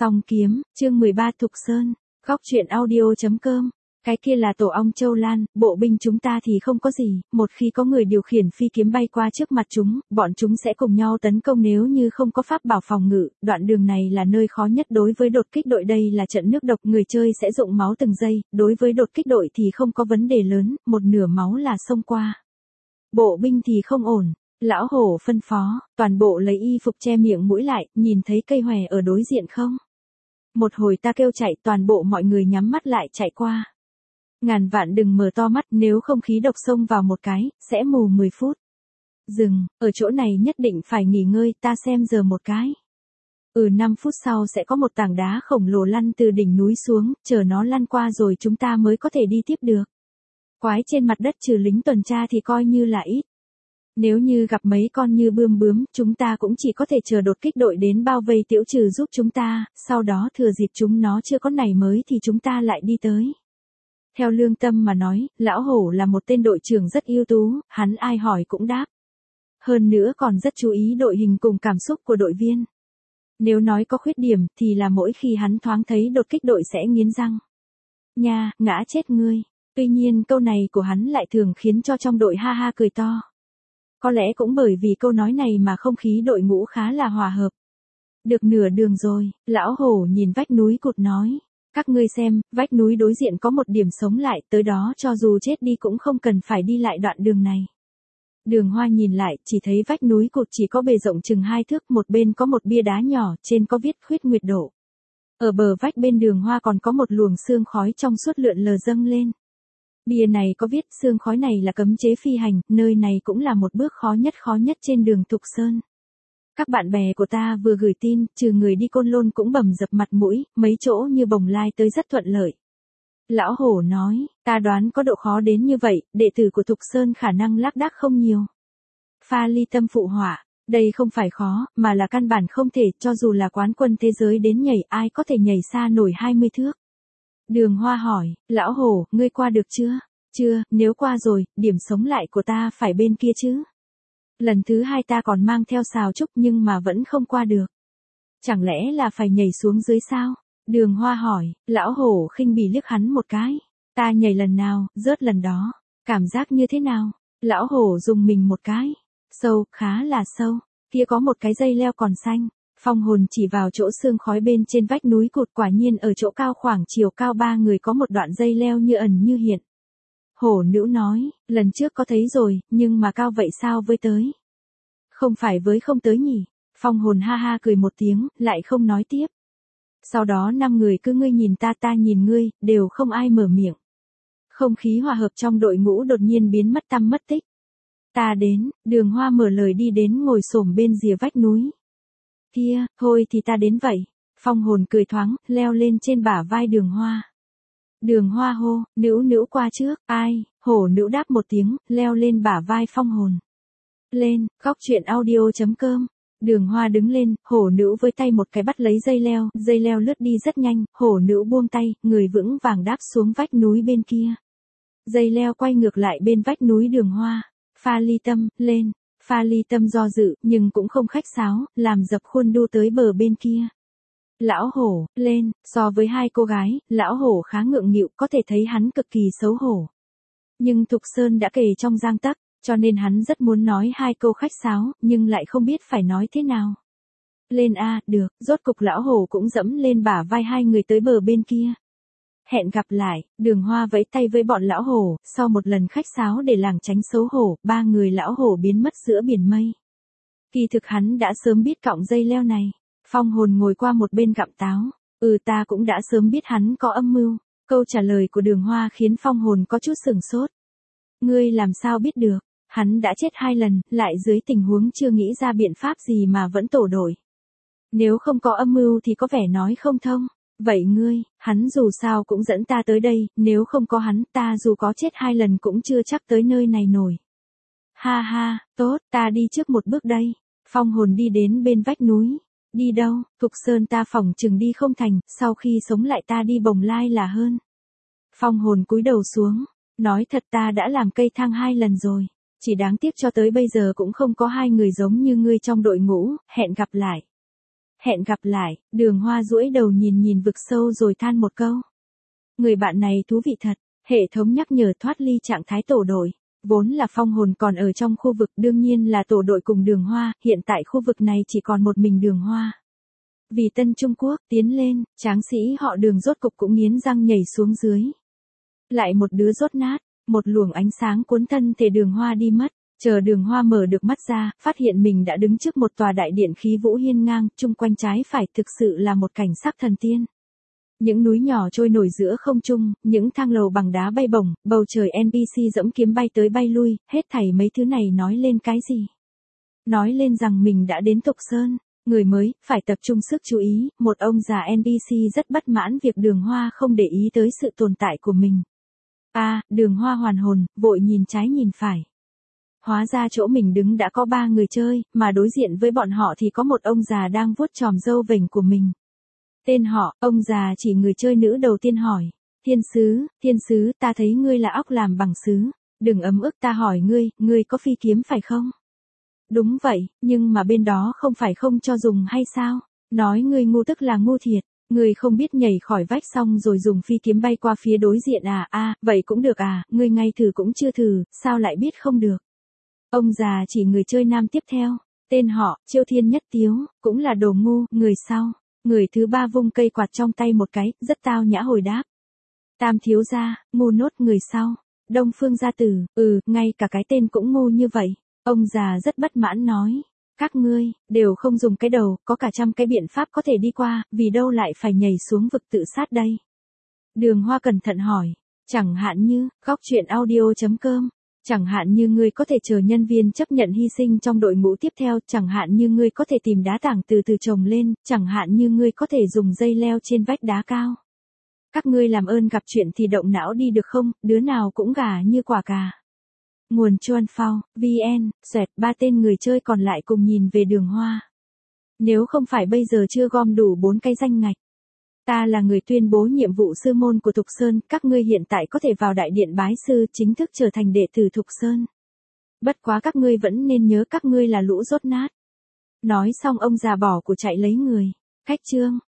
Song kiếm, chương 13 Thục Sơn, góc truyện audio.com. Cái kia là tổ ong Châu Lan, bộ binh chúng ta thì không có gì, một khi có người điều khiển phi kiếm bay qua trước mặt chúng, bọn chúng sẽ cùng nhau tấn công nếu như không có pháp bảo phòng ngự, đoạn đường này là nơi khó nhất đối với đột kích đội, đây là trận nước độc, người chơi sẽ rụng máu từng giây, đối với đột kích đội thì không có vấn đề lớn, một nửa máu là xông qua. Bộ binh thì không ổn. Lão hổ phân phó, toàn bộ lấy y phục che miệng mũi lại, nhìn thấy cây hòe ở đối diện không? Một hồi ta kêu chạy, toàn bộ mọi người nhắm mắt lại chạy qua. Ngàn vạn đừng mở to mắt, nếu không khí độc xông vào một cái, sẽ mù 10 phút. Dừng, ở chỗ này nhất định phải nghỉ ngơi, ta xem giờ một cái. 5 phút sau sẽ có một tảng đá khổng lồ lăn từ đỉnh núi xuống, chờ nó lăn qua rồi chúng ta mới có thể đi tiếp được. Quái trên mặt đất trừ lính tuần tra thì coi như là ít. Nếu như gặp mấy con như bướm, chúng ta cũng chỉ có thể chờ đột kích đội đến bao vây tiểu trừ giúp chúng ta, sau đó thừa dịp chúng nó chưa có nảy mới thì chúng ta lại đi tới. Theo lương tâm mà nói, lão hổ là một tên đội trưởng rất ưu tú, hắn ai hỏi cũng đáp. Hơn nữa còn rất chú ý đội hình cùng cảm xúc của đội viên. Nếu nói có khuyết điểm thì là mỗi khi hắn thoáng thấy đột kích đội sẽ nghiến răng. Nha, ngã chết ngươi. Tuy nhiên câu này của hắn lại thường khiến cho trong đội ha ha cười to. Có lẽ cũng bởi vì câu nói này mà không khí đội ngũ khá là hòa hợp. Được nửa đường rồi, lão hổ nhìn vách núi cụt nói. Các ngươi xem, vách núi đối diện có một điểm sống lại, tới đó cho dù chết đi cũng không cần phải đi lại đoạn đường này. Đường Hoa nhìn lại, chỉ thấy vách núi cụt chỉ có bề rộng chừng 2 thước, một bên có một bia đá nhỏ, trên có viết khuyết nguyệt độ. Ở bờ vách bên Đường Hoa còn có một luồng sương khói trong suốt lượn lờ dâng lên. Bia này có viết sương khói này là cấm chế phi hành, nơi này cũng là một bước khó nhất trên đường Thục Sơn. Các bạn bè của ta vừa gửi tin, trừ người đi Côn Lôn cũng bầm dập mặt mũi, mấy chỗ như Bồng Lai tới rất thuận lợi. Lão hổ nói, ta đoán có độ khó đến như vậy, đệ tử của Thục Sơn khả năng lác đác không nhiều. Pha Ly Tâm phụ họa, đây không phải khó, mà là căn bản không thể, cho dù là quán quân thế giới đến nhảy ai có thể nhảy xa nổi 20 thước. Đường Hoa hỏi, lão hổ, ngươi qua được chưa? Chưa, nếu qua rồi, điểm sống lại của ta phải bên kia chứ. Lần thứ 2 ta còn mang theo xào trúc nhưng mà vẫn không qua được. Chẳng lẽ là phải nhảy xuống dưới sao? Đường Hoa hỏi, lão hổ khinh bỉ liếc hắn một cái. Ta nhảy lần nào, rớt lần đó. Cảm giác như thế nào? Lão hổ dùng mình một cái. Sâu, khá là sâu. Kia có một cái dây leo còn xanh. Phong hồn chỉ vào chỗ sương khói bên trên vách núi cụt, quả nhiên ở chỗ cao khoảng chiều cao 3 người có một đoạn dây leo như ẩn như hiện. Hổ nữ nói, lần trước có thấy rồi, nhưng mà cao vậy sao với tới? Không phải với không tới nhỉ? Phong hồn ha ha cười một tiếng, lại không nói tiếp. Sau đó 5 người cứ ngươi nhìn ta nhìn ngươi, đều không ai mở miệng. Không khí hòa hợp trong đội ngũ đột nhiên biến mất tăm mất tích. Ta đến, Đường Hoa mở lời đi đến ngồi xổm bên rìa vách núi. Kia, thôi thì ta đến vậy. Phong hồn cười thoáng, leo lên trên bả vai Đường Hoa. Đường Hoa hô, nữ qua trước, ai, hổ nữ đáp một tiếng, leo lên bả vai phong hồn. Lên, góc truyện audio.com. Đường Hoa đứng lên, hổ nữ với tay một cái bắt lấy dây leo lướt đi rất nhanh, hổ nữ buông tay, người vững vàng đáp xuống vách núi bên kia. Dây leo quay ngược lại bên vách núi Đường Hoa. Pha Ly Tâm, lên. Pha Ly Tâm do dự, nhưng cũng không khách sáo, làm dập khuôn đu tới bờ bên kia. Lão hổ, lên, so với 2 cô gái, lão hổ khá ngượng nghịu, có thể thấy hắn cực kỳ xấu hổ. Nhưng Thục Sơn đã kề trong gang tấc, cho nên hắn rất muốn nói 2 câu khách sáo, nhưng lại không biết phải nói thế nào. Lên a, được, rốt cục lão hổ cũng dẫm lên bả vai 2 người tới bờ bên kia. Hẹn gặp lại, Đường Hoa vẫy tay với bọn lão hổ, sau một lần khách sáo để lảng tránh xấu hổ, 3 người lão hổ biến mất giữa biển mây. Kỳ thực hắn đã sớm biết cọng dây leo này. Phong hồn ngồi qua một bên gặm táo. Ta cũng đã sớm biết hắn có âm mưu. Câu trả lời của Đường Hoa khiến phong hồn có chút sửng sốt. Ngươi làm sao biết được? Hắn đã chết 2 lần, lại dưới tình huống chưa nghĩ ra biện pháp gì mà vẫn tổ đội. Nếu không có âm mưu thì có vẻ nói không thông. Vậy ngươi, hắn dù sao cũng dẫn ta tới đây, nếu không có hắn, ta dù có chết 2 lần cũng chưa chắc tới nơi này nổi. Ha ha, tốt, ta đi trước một bước đây. Phong hồn đi đến bên vách núi. Đi đâu, Thục Sơn ta phỏng chừng đi không thành, sau khi sống lại ta đi Bồng Lai là hơn. Phong hồn cúi đầu xuống, nói thật ta đã làm cây thang 2 lần rồi, chỉ đáng tiếc cho tới bây giờ cũng không có 2 người giống như ngươi trong đội ngũ, hẹn gặp lại. Hẹn gặp lại, Đường Hoa duỗi đầu nhìn vực sâu rồi than một câu. Người bạn này thú vị thật, hệ thống nhắc nhở thoát ly trạng thái tổ đội. Vốn là phong hồn còn ở trong khu vực đương nhiên là tổ đội cùng Đường Hoa, hiện tại khu vực này chỉ còn một mình Đường Hoa. Vì Tân Trung Quốc tiến lên, tráng sĩ họ Đường rốt cục cũng nghiến răng nhảy xuống dưới. Lại một đứa rốt nát, một luồng ánh sáng cuốn thân thể Đường Hoa đi mất. Chờ Đường Hoa mở được mắt ra, phát hiện mình đã đứng trước một tòa đại điện khí vũ hiên ngang, chung quanh trái phải thực sự là một cảnh sắc thần tiên. Những núi nhỏ trôi nổi giữa không trung, những thang lầu bằng đá bay bổng, bầu trời NPC dẫm kiếm bay tới bay lui, hết thảy mấy thứ này nói lên cái gì? Nói lên rằng mình đã đến Tục Sơn, người mới, phải tập trung sức chú ý, một ông già NPC rất bất mãn việc Đường Hoa không để ý tới sự tồn tại của mình. Đường Hoa hoàn hồn, vội nhìn trái nhìn phải. Hóa ra chỗ mình đứng đã có 3 người chơi, mà đối diện với bọn họ thì có một ông già đang vuốt chòm râu vểnh của mình. Tên họ, ông già chỉ người chơi nữ đầu tiên hỏi. Thiên sứ, ta thấy ngươi là óc làm bằng sứ. Đừng ấm ức ta hỏi ngươi có phi kiếm phải không? Đúng vậy, nhưng mà bên đó không phải không cho dùng hay sao? Nói ngươi ngu tức là ngu thiệt. Ngươi không biết nhảy khỏi vách xong rồi dùng phi kiếm bay qua phía đối diện à? Vậy cũng được à, ngươi ngay thử cũng chưa thử, sao lại biết không được? Ông già chỉ người chơi nam tiếp theo, tên họ, Chiêu Thiên Nhất Tiếu, cũng là đồ ngu, người sau. Người thứ 3 vung cây quạt trong tay một cái, rất tao nhã hồi đáp. Tam thiếu gia, ngu nốt người sau. Đông Phương gia tử, ngay cả cái tên cũng ngu như vậy. Ông già rất bất mãn nói. Các ngươi, đều không dùng cái đầu, có cả trăm cái biện pháp có thể đi qua, vì đâu lại phải nhảy xuống vực tự sát đây. Đường Hoa cẩn thận hỏi. Chẳng hạn như, góc truyện audio.com. Chẳng hạn như ngươi có thể chờ nhân viên chấp nhận hy sinh trong đội ngũ tiếp theo, chẳng hạn như ngươi có thể tìm đá tảng từ từ trồng lên, chẳng hạn như ngươi có thể dùng dây leo trên vách đá cao. Các ngươi làm ơn gặp chuyện thì động não đi được không, đứa nào cũng gà như quả cà. Nguồn Chuan Phao, VN, xoẹt 3 tên người chơi còn lại cùng nhìn về Đường Hoa. Nếu không phải bây giờ chưa gom đủ 4 cái danh ngạch. Ta là người tuyên bố nhiệm vụ sư môn của Thục Sơn, các ngươi hiện tại có thể vào đại điện bái sư chính thức trở thành đệ tử Thục Sơn. Bất quá các ngươi vẫn nên nhớ các ngươi là lũ rốt nát. Nói xong ông già bỏ của chạy lấy người. Khách trương,